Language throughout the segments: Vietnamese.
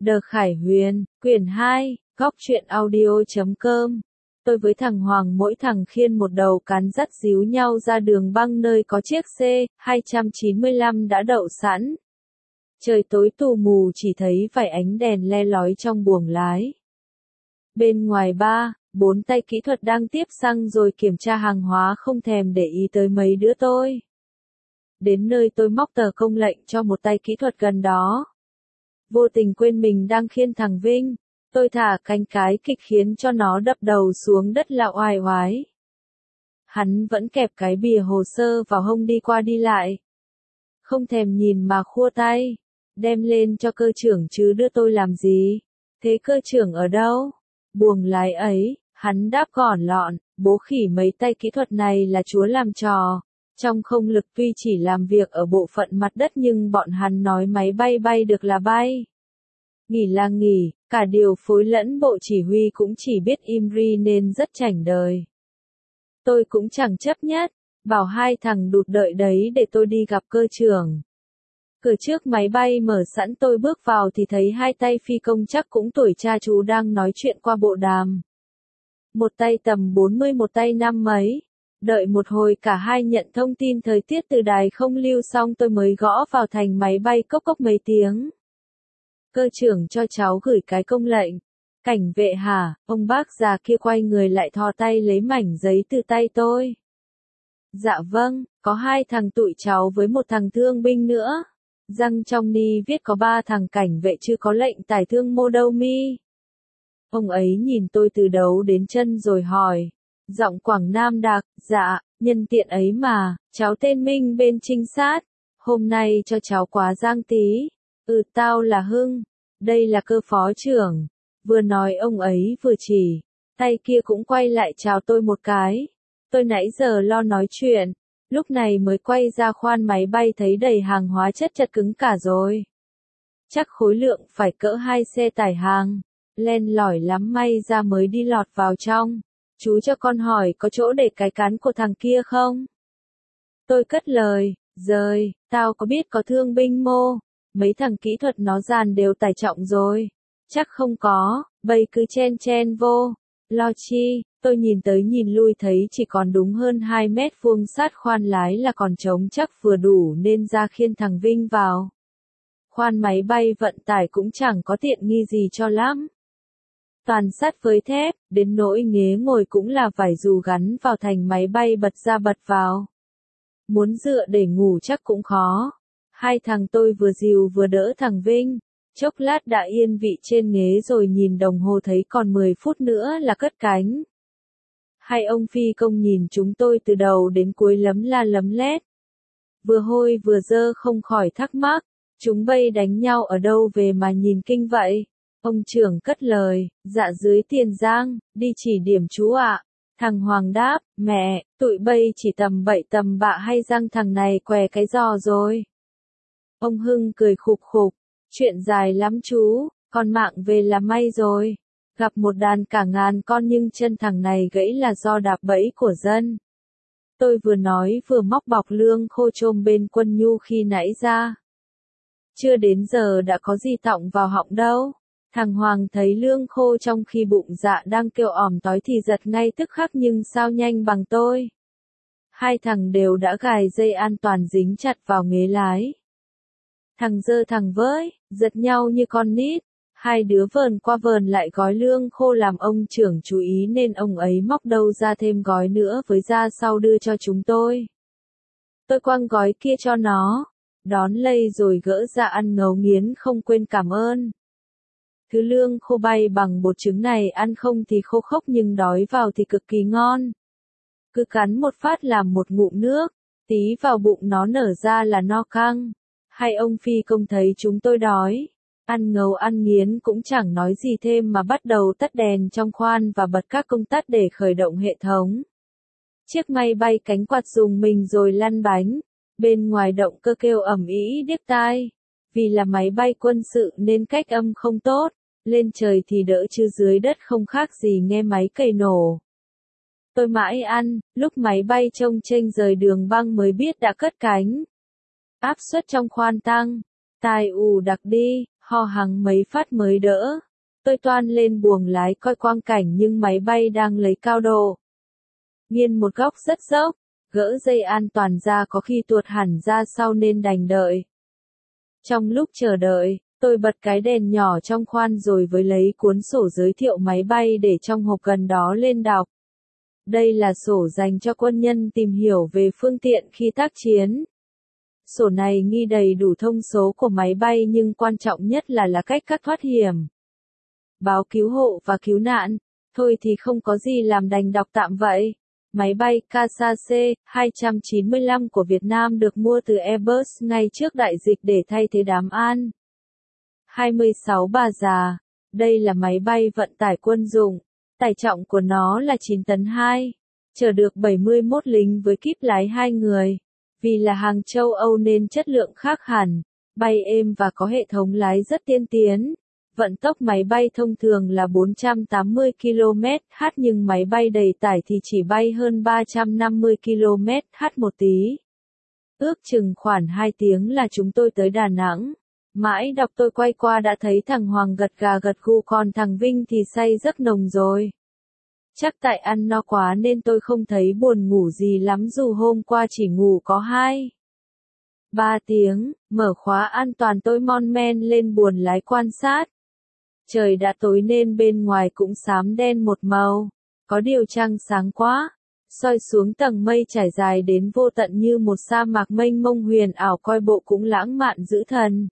Đờ Khải Huyền, quyển 2, góc truyện audio.com. Tôi với thằng Hoàng mỗi thằng khiêng một đầu cán dắt díu nhau ra đường băng nơi có chiếc C295 đã đậu sẵn. Trời tối tù mù chỉ thấy vài ánh đèn le lói trong buồng lái. Bên ngoài 4 tay kỹ thuật đang tiếp xăng rồi kiểm tra hàng hóa không thèm để ý tới mấy đứa tôi. Đến nơi tôi móc tờ công lệnh cho một tay kỹ thuật gần đó. Vô tình quên mình đang khiêng thằng Vinh, tôi thả cánh cái kịch khiến cho nó đập đầu xuống đất là oai oái. Hắn vẫn kẹp cái bìa hồ sơ vào hông đi qua đi lại. Không thèm nhìn mà khua tay, đem lên cho cơ trưởng chứ đưa tôi làm gì. Thế cơ trưởng ở đâu? Buồng lái ấy, hắn đáp gọn lọn, bố khỉ mấy tay kỹ thuật này là chúa làm trò. Trong không lực tuy chỉ làm việc ở bộ phận mặt đất nhưng bọn hắn nói máy bay bay được là bay. Nghỉ là nghỉ, cả điều phối lẫn bộ chỉ huy cũng chỉ biết im ri nên rất chảnh đời. Tôi cũng chẳng chấp nhất, bảo hai thằng đụt đợi đấy để tôi đi gặp cơ trưởng. Cửa trước máy bay mở sẵn tôi bước vào thì thấy hai tay phi công chắc cũng tuổi cha chú đang nói chuyện qua bộ đàm. Một tay tầm 40 một tay 50 mấy. Đợi một hồi cả hai nhận thông tin thời tiết từ đài không lưu xong tôi mới gõ vào thành máy bay cốc cốc mấy tiếng. Cơ trưởng cho cháu gửi cái công lệnh. Cảnh vệ hả? Ông bác già kia quay người lại thò tay lấy mảnh giấy từ tay tôi. Dạ vâng, có hai thằng tụi cháu với một thằng thương binh nữa. Răng trong ni viết có 3 thằng cảnh vệ chưa có lệnh tải thương mô đâu mi. Ông ấy nhìn tôi từ đầu đến chân rồi hỏi. Giọng Quảng Nam đặc, dạ, nhân tiện ấy mà, cháu tên Minh bên trinh sát. Hôm nay cho cháu quá giang tí. Tao là Hưng. Đây là cơ phó trưởng. Vừa nói ông ấy vừa chỉ. Tay kia cũng quay lại chào tôi một cái. Tôi nãy giờ lo nói chuyện. Lúc này mới quay ra khoan máy bay thấy đầy hàng hóa chất chật cứng cả rồi. Chắc khối lượng phải cỡ 2 xe tải hàng. Len lỏi lắm may ra mới đi lọt vào trong. Chú cho con hỏi có chỗ để cái cán của thằng kia không? Tôi cất lời, rời, tao có biết có thương binh mô. Mấy thằng kỹ thuật nó dàn đều tải trọng rồi. Chắc không có, bây cứ chen vô. Lo chi, tôi nhìn tới nhìn lui thấy chỉ còn đúng hơn 2 mét vuông sát khoan lái là còn trống chắc vừa đủ nên ra khiêng thằng Vinh vào. Khoan máy bay vận tải cũng chẳng có tiện nghi gì cho lắm. Toàn sắt với thép, đến nỗi ghế ngồi cũng là vải dù gắn vào thành máy bay bật ra bật vào. Muốn dựa để ngủ chắc cũng khó. Hai thằng tôi vừa dìu vừa đỡ thằng Vinh. Chốc lát đã yên vị trên ghế rồi nhìn đồng hồ thấy còn 10 phút nữa là cất cánh. Hai ông phi công nhìn chúng tôi từ đầu đến cuối lấm la lấm lét. Vừa hôi vừa dơ không khỏi thắc mắc. Chúng bay đánh nhau ở đâu về mà nhìn kinh vậy? Ông trưởng cất lời, dạ dưới Tiền Giang, đi chỉ điểm chú ạ. Thằng Hoàng đáp, mẹ, tụi bay chỉ tầm bậy tầm bạ hay răng thằng này què cái giò rồi. Ông Hưng cười khục khục, chuyện dài lắm chú, con mạng về là may rồi. Gặp một đàn cả ngàn con nhưng chân thằng này gãy là do đạp bẫy của dân. Tôi vừa nói vừa móc bọc lương khô chôm bên quân nhu khi nãy ra. Chưa đến giờ đã có gì tọng vào họng đâu. Thằng Hoàng thấy lương khô trong khi bụng dạ đang kêu òm tói thì giật ngay tức khắc nhưng sao nhanh bằng tôi. Hai thằng đều đã gài dây an toàn dính chặt vào ghế lái. Thằng dơ thằng với, giật nhau như con nít. Hai đứa vờn qua vờn lại gói lương khô làm ông trưởng chú ý nên ông ấy móc đâu ra thêm gói nữa với ra sau đưa cho chúng tôi. Tôi quăng gói kia cho nó, đón lây rồi gỡ ra ăn ngấu nghiến không quên cảm ơn. Thứ lương khô bay bằng bột trứng này ăn không thì khô khốc nhưng đói vào thì cực kỳ ngon. Cứ cắn một phát làm một ngụm nước, tí vào bụng nó nở ra là no căng. Hai ông phi công thấy chúng tôi đói. Ăn ngấu ăn nghiến cũng chẳng nói gì thêm mà bắt đầu tắt đèn trong khoan và bật các công tắc để khởi động hệ thống. Chiếc máy bay cánh quạt dùng mình rồi lăn bánh. Bên ngoài động cơ kêu ầm ĩ điếc tai. Vì là máy bay quân sự nên cách âm không tốt. Lên trời thì đỡ chứ dưới đất không khác gì nghe máy cày nổ. Tôi mãi ăn, lúc máy bay trông chênh rời đường băng mới biết đã cất cánh. Áp suất trong khoan tăng. Tai ù đặc đi, Ho hắng mấy phát mới đỡ. Tôi toan lên buồng lái coi quang cảnh nhưng máy bay đang lấy cao độ. Nghiêng một góc rất dốc, gỡ dây an toàn ra có khi tuột hẳn ra sau nên đành đợi. Trong lúc chờ đợi, tôi bật cái đèn nhỏ trong khoang rồi với lấy cuốn sổ giới thiệu máy bay để trong hộp gần đó lên đọc. Đây là sổ dành cho quân nhân tìm hiểu về phương tiện khi tác chiến. Sổ này ghi đầy đủ thông số của máy bay nhưng quan trọng nhất là cách các thoát hiểm. Báo cứu hộ và cứu nạn. Thôi thì không có gì làm đành đọc tạm vậy. Máy bay KC-295 của Việt Nam được mua từ Airbus ngay trước đại dịch để thay thế đám An 26 Bà Già. Đây là máy bay vận tải quân dụng. Tải trọng của nó là 9 tấn 2. Chở được 71 lính với kíp lái 2 người. Vì là hàng châu Âu nên chất lượng khác hẳn. Bay êm và có hệ thống lái rất tiên tiến. Vận tốc máy bay thông thường là 480 km/h nhưng máy bay đầy tải thì chỉ bay hơn 350 km/h một tí. Ước chừng khoảng 2 tiếng là chúng tôi tới Đà Nẵng. Mãi đọc tôi quay qua đã thấy thằng Hoàng gật gà gật gù còn thằng Vinh thì say giấc nồng rồi. Chắc tại ăn no quá nên tôi không thấy buồn ngủ gì lắm dù hôm qua chỉ ngủ có 2-3 tiếng, mở khóa an toàn tôi mon men lên buồng lái quan sát. Trời đã tối nên bên ngoài cũng xám đen một màu, có điều trăng sáng quá, soi xuống tầng mây trải dài đến vô tận như một sa mạc mênh mông huyền ảo coi bộ cũng lãng mạn dữ thần.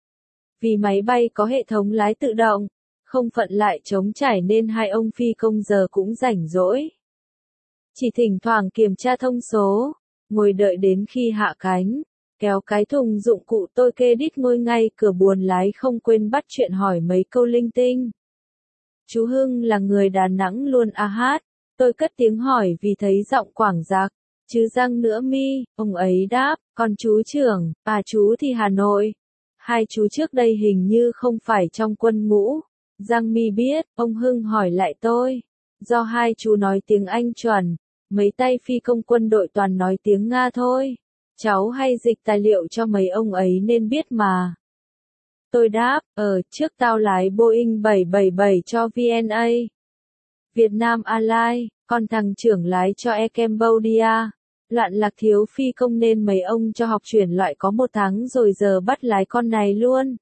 Vì máy bay có hệ thống lái tự động, không phận lại trống trải nên hai ông phi công giờ cũng rảnh rỗi. Chỉ thỉnh thoảng kiểm tra thông số, ngồi đợi đến khi hạ cánh, kéo cái thùng dụng cụ tôi kê đít ngồi ngay cửa buồng lái không quên bắt chuyện hỏi mấy câu linh tinh. Chú Hưng là người Đà Nẵng luôn à hát, tôi cất tiếng hỏi vì thấy giọng quảng giặc, chứ răng nữa mi, ông ấy đáp, còn chú trưởng, chú thì Hà Nội. Hai chú trước đây hình như không phải trong quân ngũ. Giang mi biết, ông Hưng hỏi lại tôi. Do hai chú nói tiếng Anh chuẩn, mấy tay phi công quân đội toàn nói tiếng Nga thôi. Cháu hay dịch tài liệu cho mấy ông ấy nên biết mà. Tôi đáp, trước tao lái Boeing 777 cho VNA. Vietnam Airlines, còn thằng trưởng lái cho Air Cambodia. Loạn lạc thiếu phi công nên mấy ông cho học chuyển loại có 1 tháng rồi giờ bắt lái con này luôn.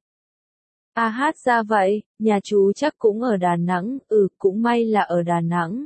Hát ra vậy, nhà chú chắc cũng ở Đà Nẵng, cũng may là ở Đà Nẵng.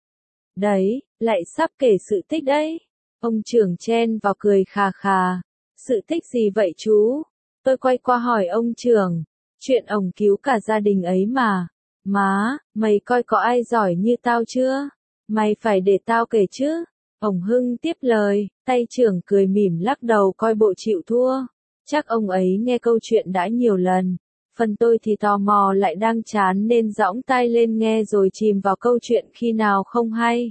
Đấy, lại sắp kể sự tích đấy. Ông trưởng chen vào cười khà khà. Sự tích gì vậy chú? Tôi quay qua hỏi ông trưởng. Chuyện ổng cứu cả gia đình ấy mà. Má, mày coi có ai giỏi như tao chưa? Mày phải để tao kể chứ. Ông Hưng tiếp lời, tay trưởng cười mỉm lắc đầu coi bộ chịu thua. Chắc ông ấy nghe câu chuyện đã nhiều lần. Phần tôi thì tò mò lại đang chán nên giõng tai lên nghe rồi chìm vào câu chuyện khi nào không hay.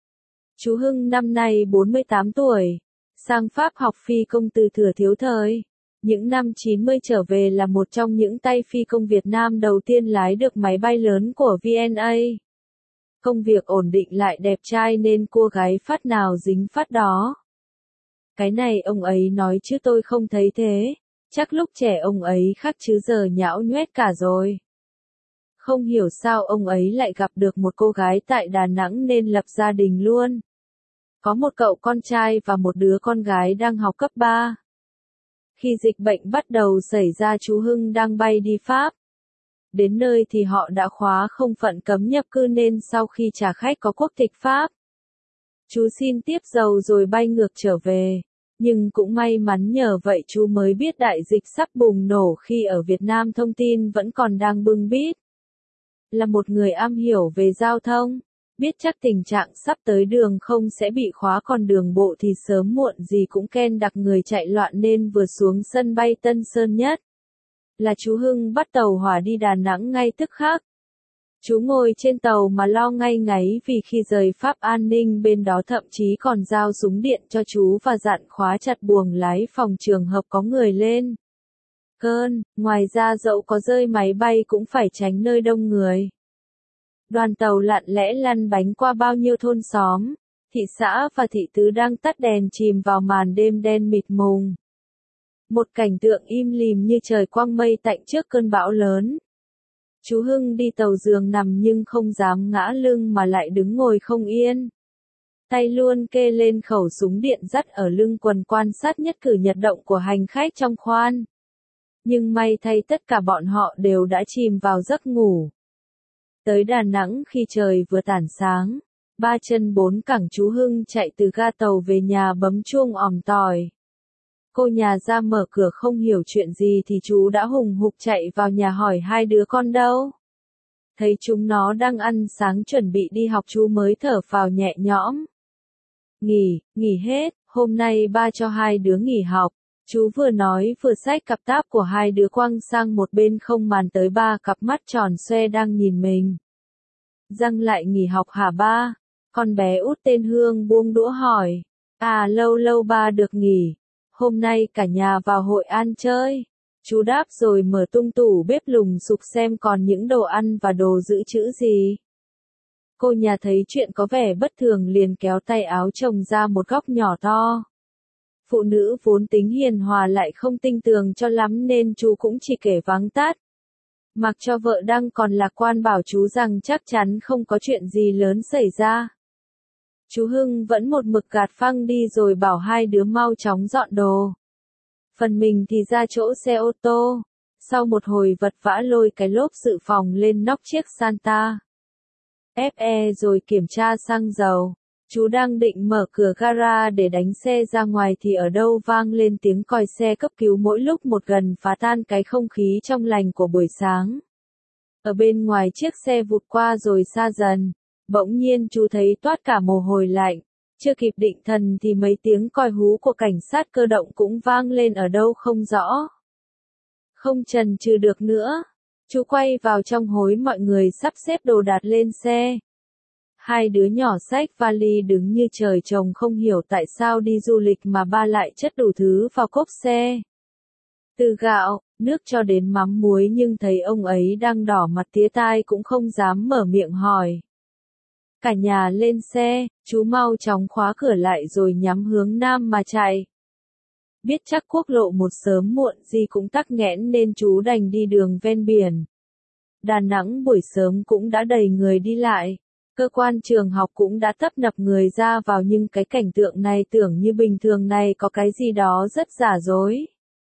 Chú Hưng năm nay 48 tuổi, sang Pháp học phi công từ thuở thiếu thời. Những năm 90 trở về là một trong những tay phi công Việt Nam đầu tiên lái được máy bay lớn của VNA. Công việc ổn định lại đẹp trai nên cua gái phát nào dính phát đó. Cái này ông ấy nói chứ tôi không thấy thế. Chắc lúc trẻ ông ấy khác chứ giờ nhão nhoét cả rồi. Không hiểu sao ông ấy lại gặp được một cô gái tại Đà Nẵng nên lập gia đình luôn. Có một cậu con trai và một đứa con gái đang học cấp 3. Khi dịch bệnh bắt đầu xảy ra chú Hưng đang bay đi Pháp. Đến nơi thì họ đã khóa không phận cấm nhập cư nên sau khi trả khách có quốc tịch Pháp. Chú xin tiếp dầu rồi bay ngược trở về. Nhưng cũng may mắn nhờ vậy chú mới biết đại dịch sắp bùng nổ khi ở Việt Nam thông tin vẫn còn đang bưng bít. Là một người am hiểu về giao thông, biết chắc tình trạng sắp tới đường không sẽ bị khóa còn đường bộ thì sớm muộn gì cũng ken đặc người chạy loạn nên vừa xuống sân bay Tân Sơn Nhất. Là chú Hưng bắt tàu hỏa đi Đà Nẵng ngay tức khắc. Chú ngồi trên tàu mà lo ngay ngáy vì khi rời Pháp an ninh bên đó thậm chí còn giao súng điện cho chú và dặn khóa chặt buồng lái phòng trường hợp có người lên cơn, ngoài ra dẫu có rơi máy bay cũng phải tránh nơi đông người. Đoàn tàu lặng lẽ lăn bánh qua bao nhiêu thôn xóm, thị xã và thị tứ đang tắt đèn chìm vào màn đêm đen mịt mùng. Một cảnh tượng im lìm như trời quang mây tạnh trước cơn bão lớn. Chú Hưng đi tàu giường nằm nhưng không dám ngã lưng mà lại đứng ngồi không yên. Tay luôn kê lên khẩu súng điện dắt ở lưng quần quan sát nhất cử nhất động của hành khách trong khoang. Nhưng may thay tất cả bọn họ đều đã chìm vào giấc ngủ. Tới Đà Nẵng khi trời vừa tảng sáng, 3 chân 4 cẳng chú Hưng chạy từ ga tàu về nhà bấm chuông òm tỏi. Cô nhà ra mở cửa không hiểu chuyện gì thì chú đã hùng hục chạy vào nhà hỏi hai đứa con đâu. Thấy chúng nó đang ăn sáng chuẩn bị đi học chú mới thở phào nhẹ nhõm. Nghỉ hết, hôm nay ba cho hai đứa nghỉ học. Chú vừa nói vừa xách cặp táp của hai đứa quăng sang một bên không màn tới ba cặp mắt tròn xoe đang nhìn mình. Răng lại nghỉ học hả ba? Con bé út tên Hương buông đũa hỏi. À lâu lâu ba được nghỉ. Hôm nay cả nhà vào Hội An chơi. Chú đáp rồi mở tung tủ bếp lùng sục xem còn những đồ ăn và đồ dự trữ gì. Cô nhà thấy chuyện có vẻ bất thường liền kéo tay áo chồng ra một góc nhỏ to. Phụ nữ vốn tính hiền hòa lại không tinh tường cho lắm nên chú cũng chỉ kể vắng tắt. Mặc cho vợ đang còn lạc quan bảo chú rằng chắc chắn không có chuyện gì lớn xảy ra. Chú Hưng vẫn một mực gạt phăng đi rồi bảo hai đứa mau chóng dọn đồ. Phần mình thì ra chỗ xe ô tô. Sau một hồi vật vã lôi cái lốp dự phòng lên nóc chiếc Santa Fe rồi kiểm tra xăng dầu. Chú đang định mở cửa gara để đánh xe ra ngoài thì ở đâu vang lên tiếng còi xe cấp cứu mỗi lúc một gần phá tan cái không khí trong lành của buổi sáng. Ở bên ngoài chiếc xe vụt qua rồi xa dần. Bỗng nhiên chú thấy toát cả mồ hôi lạnh. Chưa kịp định thần thì mấy tiếng còi hú của cảnh sát cơ động cũng vang lên ở đâu không rõ. Không chần chừ được nữa. Chú quay vào trong hối mọi người sắp xếp đồ đạc lên xe. Hai đứa nhỏ xách vali đứng như trời trồng không hiểu tại sao đi du lịch mà ba lại chất đủ thứ vào cốp xe. Từ gạo, nước cho đến mắm muối nhưng thấy ông ấy đang đỏ mặt tía tai cũng không dám mở miệng hỏi. Cả nhà lên xe, chú mau chóng khóa cửa lại rồi nhắm hướng nam mà chạy. Biết chắc quốc lộ 1 sớm muộn gì cũng tắc nghẽn nên chú đành đi đường ven biển. Đà Nẵng buổi sớm cũng đã đầy người đi lại. Cơ quan trường học cũng đã tấp nập người ra vào nhưng cái cảnh tượng này tưởng như bình thường này có cái gì đó rất giả dối.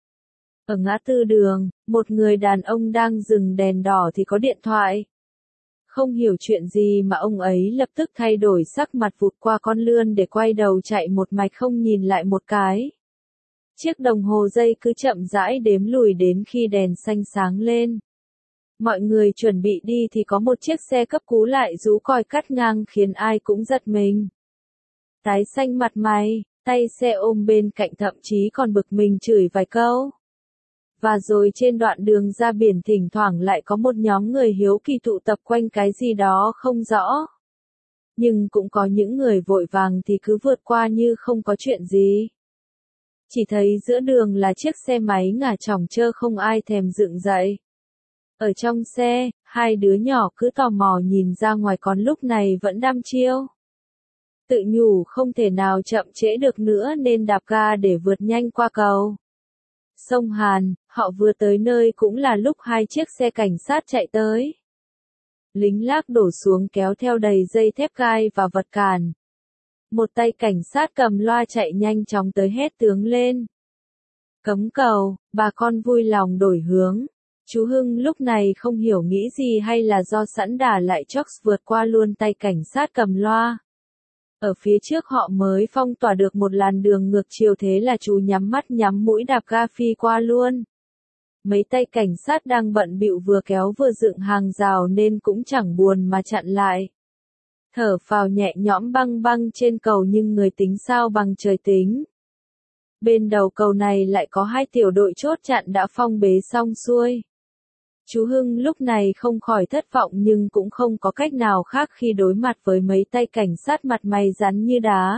Ở ngã tư đường, một người đàn ông đang dừng đèn đỏ thì có điện thoại. Không hiểu chuyện gì mà ông ấy lập tức thay đổi sắc mặt vụt qua con lươn để quay đầu chạy một mạch không nhìn lại một cái. Chiếc đồng hồ dây cứ chậm rãi đếm lùi đến khi đèn xanh sáng lên. Mọi người chuẩn bị đi thì có một chiếc xe cấp cứu lại rú còi cắt ngang khiến ai cũng giật mình. Tái xanh mặt mày, tay xe ôm bên cạnh thậm chí còn bực mình chửi vài câu. Và rồi trên đoạn đường ra biển thỉnh thoảng lại có một nhóm người hiếu kỳ tụ tập quanh cái gì đó không rõ. Nhưng cũng có những người vội vàng thì cứ vượt qua như không có chuyện gì. Chỉ thấy giữa đường là chiếc xe máy ngả chỏng trơ không ai thèm dựng dậy. Ở trong xe, hai đứa nhỏ cứ tò mò nhìn ra ngoài còn lúc này vẫn đăm chiêu. Tự nhủ không thể nào chậm trễ được nữa nên đạp ga để vượt nhanh qua cầu. Sông Hàn, họ vừa tới nơi cũng là lúc hai chiếc xe cảnh sát chạy tới. Lính lác đổ xuống kéo theo đầy dây thép gai và vật cản. Một tay cảnh sát cầm loa chạy nhanh chóng tới hét tướng lên. Cấm cầu, bà con vui lòng đổi hướng. Chú Hưng lúc này không hiểu nghĩ gì hay là do sẵn đà lại chốc vượt qua luôn tay cảnh sát cầm loa. Ở phía trước họ mới phong tỏa được một làn đường ngược chiều thế là chú nhắm mắt nhắm mũi đạp ga phi qua luôn. Mấy tay cảnh sát đang bận bịu vừa kéo vừa dựng hàng rào nên cũng chẳng buồn mà chặn lại. Thở phào nhẹ nhõm băng băng trên cầu nhưng người tính sao bằng trời tính. Bên đầu cầu này lại có hai tiểu đội chốt chặn đã phong bế xong xuôi. Chú Hưng lúc này không khỏi thất vọng nhưng cũng không có cách nào khác khi đối mặt với mấy tay cảnh sát mặt mày rắn như đá.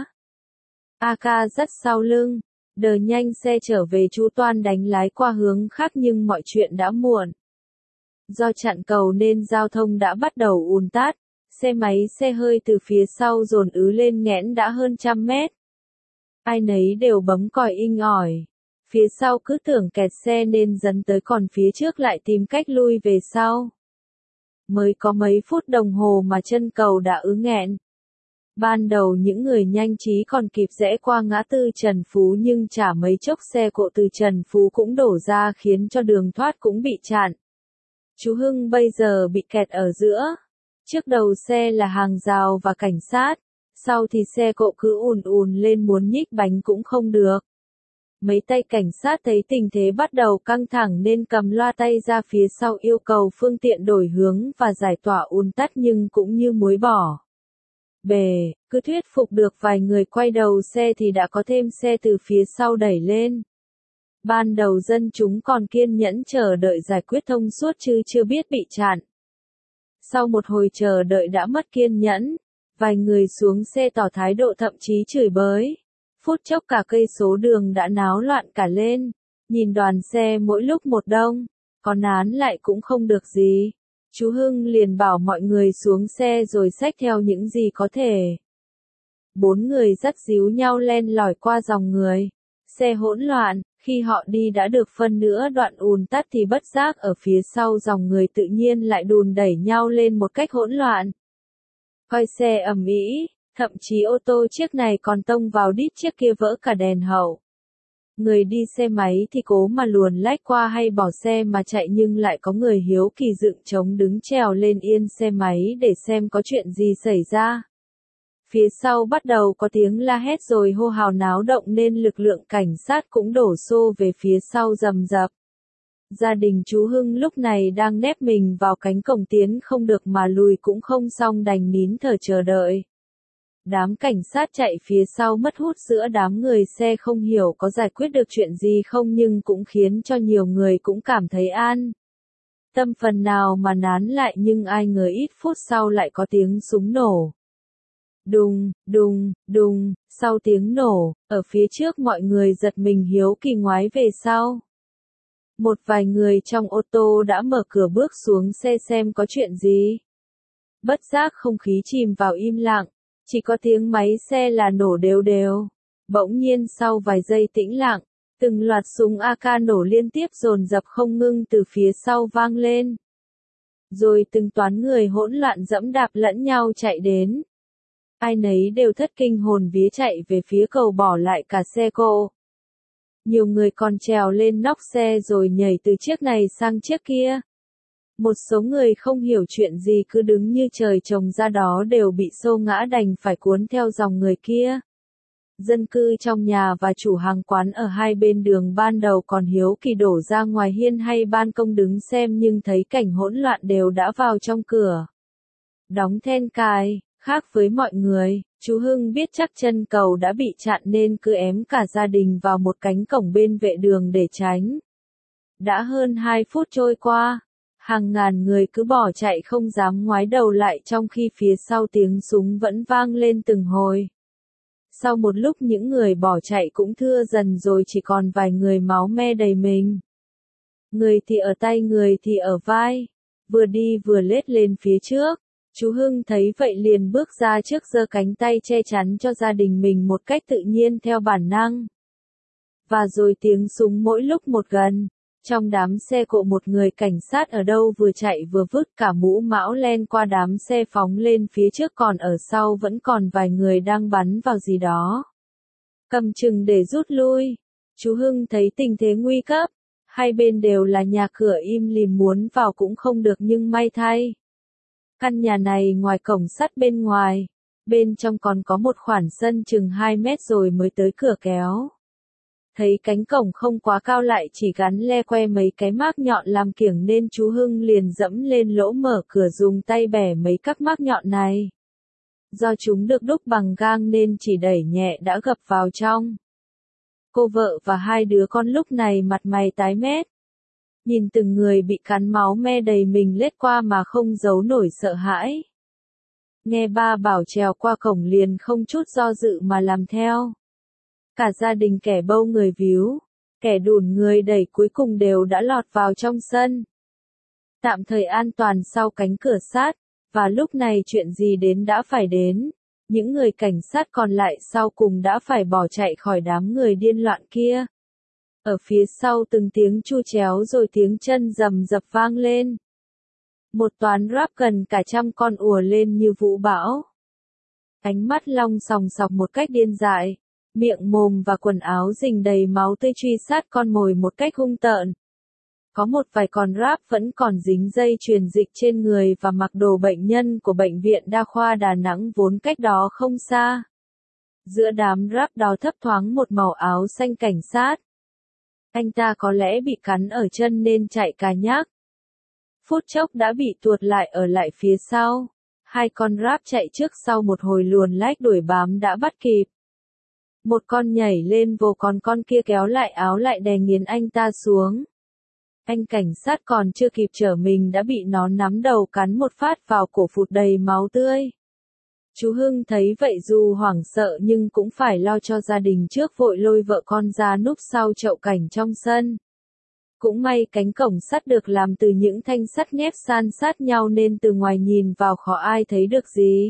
AK rất sau lưng, đờ nhanh xe trở về chú toan đánh lái qua hướng khác nhưng mọi chuyện đã muộn. Do chặn cầu nên giao thông đã bắt đầu ùn tắc, xe máy xe hơi từ phía sau dồn ứ lên nghẽn đã hơn 100 mét. Ai nấy đều bấm còi inh ỏi. Phía sau cứ tưởng kẹt xe nên dấn tới còn phía trước lại tìm cách lui về sau. Mới có mấy phút đồng hồ mà chân cầu đã ứ nghẹn. Ban đầu những người nhanh trí còn kịp rẽ qua ngã tư Trần Phú nhưng chả mấy chốc xe cộ từ Trần Phú cũng đổ ra khiến cho đường thoát cũng bị chặn. Chú Hưng bây giờ bị kẹt ở giữa. Trước đầu xe là hàng rào và cảnh sát, sau thì xe cộ cứ ùn ùn lên muốn nhích bánh cũng không được. Mấy tay cảnh sát thấy tình thế bắt đầu căng thẳng nên cầm loa tay ra phía sau yêu cầu phương tiện đổi hướng và giải tỏa ùn tắc nhưng cũng như muối bỏ bề, cứ thuyết phục được vài người quay đầu xe thì đã có thêm xe từ phía sau đẩy lên. Ban đầu dân chúng còn kiên nhẫn chờ đợi giải quyết thông suốt chứ chưa biết bị chặn. Sau một hồi chờ đợi đã mất kiên nhẫn, vài người xuống xe tỏ thái độ thậm chí chửi bới. Phút chốc cả cây số đường đã náo loạn cả lên, nhìn đoàn xe mỗi lúc một đông, có nán lại cũng không được gì. Chú Hưng liền bảo mọi người xuống xe rồi xách theo những gì có thể. 4 người dắt díu nhau len lỏi qua dòng người. Xe hỗn loạn, khi họ đi đã được phân nửa đoạn ùn tắc thì bất giác ở phía sau dòng người tự nhiên lại đùn đẩy nhau lên một cách hỗn loạn. Coi xe ầm ĩ, thậm chí ô tô chiếc này còn tông vào đít chiếc kia vỡ cả đèn hậu. Người đi xe máy thì cố mà luồn lách qua hay bỏ xe mà chạy nhưng lại có người hiếu kỳ dựng trống đứng trèo lên yên xe máy để xem có chuyện gì xảy ra. Phía sau bắt đầu có tiếng la hét rồi hô hào náo động nên lực lượng cảnh sát cũng đổ xô về phía sau rầm rập. Gia đình chú Hưng lúc này đang nép mình vào cánh cổng tiến không được mà lùi cũng không xong đành nín thở chờ đợi. Đám cảnh sát chạy phía sau mất hút giữa đám người xe không hiểu có giải quyết được chuyện gì không nhưng cũng khiến cho nhiều người cũng cảm thấy an tâm phần nào mà nán lại nhưng ai ngờ ít phút sau lại có tiếng súng nổ. Đùng, đùng, đùng, sau tiếng nổ, ở phía trước mọi người giật mình hiếu kỳ ngoái về sau. Một vài người trong ô tô đã mở cửa bước xuống xe xem có chuyện gì. Bất giác không khí chìm vào im lặng, chỉ có tiếng máy xe là nổ đều đều. Bỗng nhiên sau vài giây tĩnh lặng, từng loạt súng AK nổ liên tiếp dồn dập không ngưng từ phía sau vang lên. Rồi từng toán người hỗn loạn dẫm đạp lẫn nhau chạy đến. Ai nấy đều thất kinh hồn vía chạy về phía cầu bỏ lại cả xe cộ. Nhiều người còn trèo lên nóc xe rồi nhảy từ chiếc này sang chiếc kia. Một số người không hiểu chuyện gì cứ đứng như trời trồng ra đó đều bị xô ngã đành phải cuốn theo dòng người kia. Dân cư trong nhà và chủ hàng quán ở hai bên đường ban đầu còn hiếu kỳ đổ ra ngoài hiên hay ban công đứng xem nhưng thấy cảnh hỗn loạn đều đã vào trong cửa. Đóng then cài, khác với mọi người, chú Hưng biết chắc chân cầu đã bị chặn nên cứ ém cả gia đình vào một cánh cổng bên vệ đường để tránh. Đã hơn 2 phút trôi qua. Hàng ngàn người cứ bỏ chạy không dám ngoái đầu lại trong khi phía sau tiếng súng vẫn vang lên từng hồi. Sau một lúc những người bỏ chạy cũng thưa dần rồi chỉ còn vài người máu me đầy mình. Người thì ở tay người thì ở vai. Vừa đi vừa lết lên phía trước. Chú Hưng thấy vậy liền bước ra trước giơ cánh tay che chắn cho gia đình mình một cách tự nhiên theo bản năng. Và rồi tiếng súng mỗi lúc một gần. Trong đám xe cộ một người cảnh sát ở đâu vừa chạy vừa vứt cả mũ mão len qua đám xe phóng lên phía trước còn ở sau vẫn còn vài người đang bắn vào gì đó. Cầm chừng để rút lui. Chú Hưng thấy tình thế nguy cấp. Hai bên đều là nhà cửa im lìm muốn vào cũng không được nhưng may thay. Căn nhà này ngoài cổng sắt bên ngoài. Bên trong còn có một khoảng sân chừng 2 mét rồi mới tới cửa kéo. Thấy cánh cổng không quá cao lại chỉ gắn le que mấy cái mác nhọn làm kiểng nên chú Hưng liền dẫm lên lỗ mở cửa dùng tay bẻ mấy các mác nhọn này. Do chúng được đúc bằng gang nên chỉ đẩy nhẹ đã gập vào trong. Cô vợ và 2 đứa con lúc này mặt mày tái mét. Nhìn từng người bị cắn máu me đầy mình lết qua mà không giấu nổi sợ hãi. Nghe ba bảo trèo qua cổng liền không chút do dự mà làm theo. Cả gia đình kẻ bâu người víu, kẻ đùn người đẩy cuối cùng đều đã lọt vào trong sân. Tạm thời an toàn sau cánh cửa sắt, và lúc này chuyện gì đến đã phải đến. Những người cảnh sát còn lại sau cùng đã phải bỏ chạy khỏi đám người điên loạn kia. Ở phía sau từng tiếng chu chéo rồi tiếng chân rầm rập vang lên. Một toán rap gần cả trăm con ùa lên như vũ bão. Ánh mắt long sòng sọc một cách điên dại, miệng mồm và quần áo rình đầy máu tươi truy sát con mồi một cách hung tợn. Có một vài con rap vẫn còn dính dây truyền dịch trên người và mặc đồ bệnh nhân của Bệnh viện Đa khoa Đà Nẵng vốn cách đó không xa. Giữa đám rap đó thấp thoáng một màu áo xanh cảnh sát. Anh ta có lẽ bị cắn ở chân nên chạy cà nhác. Phút chốc đã bị tuột lại ở lại phía sau. Hai con rap chạy trước sau một hồi luồn lách đuổi bám đã bắt kịp. Một con nhảy lên vồ còn con kia kéo lại áo lại đè nghiến anh ta xuống. Anh cảnh sát còn chưa kịp trở mình đã bị nó nắm đầu cắn một phát vào cổ phụt đầy máu tươi. Chú Hưng thấy vậy dù hoảng sợ nhưng cũng phải lo cho gia đình trước vội lôi vợ con ra núp sau chậu cảnh trong sân. Cũng may cánh cổng sắt được làm từ những thanh sắt ghép san sát nhau nên từ ngoài nhìn vào khó ai thấy được gì.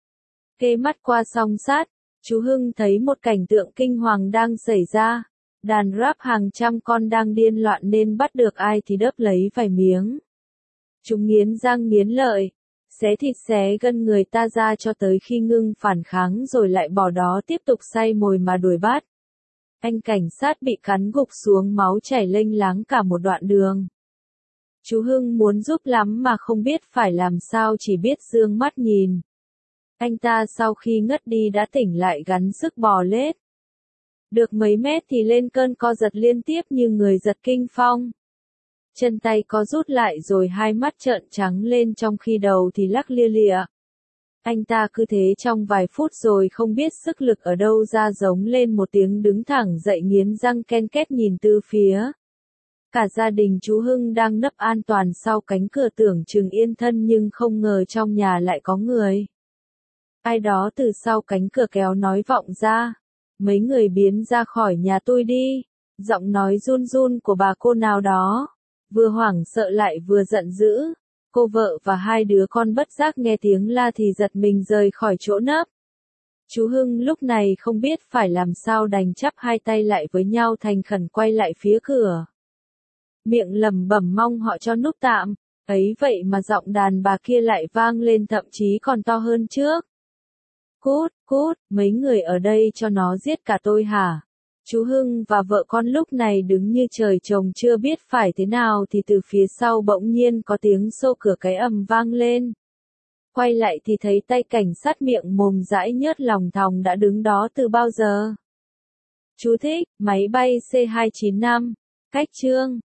Kê mắt qua song sắt, chú Hưng thấy một cảnh tượng kinh hoàng đang xảy ra. Đàn rap hàng trăm con đang điên loạn nên bắt được ai thì đớp lấy vài miếng. Chúng nghiến răng nghiến lợi, xé thịt xé gân người ta ra cho tới khi ngưng phản kháng rồi lại bỏ đó tiếp tục say mồi mà đuổi bắt. Anh cảnh sát bị cắn gục xuống máu chảy lênh láng cả một đoạn đường. Chú Hưng muốn giúp lắm mà không biết phải làm sao chỉ biết dương mắt nhìn. Anh ta sau khi ngất đi đã tỉnh lại gắng sức bò lết. Được mấy mét thì lên cơn co giật liên tiếp như người giật kinh phong. Chân tay có rút lại rồi hai mắt trợn trắng lên trong khi đầu thì lắc lia lịa. Anh ta cứ thế trong vài phút rồi không biết sức lực ở đâu ra giống lên một tiếng đứng thẳng dậy nghiến răng ken két nhìn từ phía. Cả gia đình chú Hưng đang nấp an toàn sau cánh cửa tưởng chừng yên thân nhưng không ngờ trong nhà lại có người. Ai đó từ sau cánh cửa kéo nói vọng ra. Mấy người biến ra khỏi nhà tôi đi. Giọng nói run run của bà cô nào đó. Vừa hoảng sợ lại vừa giận dữ. Cô vợ và hai đứa con bất giác nghe tiếng la thì giật mình rời khỏi chỗ nấp. Chú Hưng lúc này không biết phải làm sao đành chắp hai tay lại với nhau thành khẩn quay lại phía cửa. Miệng lẩm bẩm mong họ cho núp tạm, ấy vậy mà giọng đàn bà kia lại vang lên thậm chí còn to hơn trước. Cút, cút, mấy người ở đây cho nó giết cả tôi hả? Chú Hưng và vợ con lúc này đứng như trời trồng chưa biết phải thế nào thì từ phía sau bỗng nhiên có tiếng xô cửa cái ầm vang lên. Quay lại thì thấy tay cảnh sát miệng mồm dãi nhớt lòng thòng đã đứng đó từ bao giờ. Chú thích, máy bay C295, cách chương.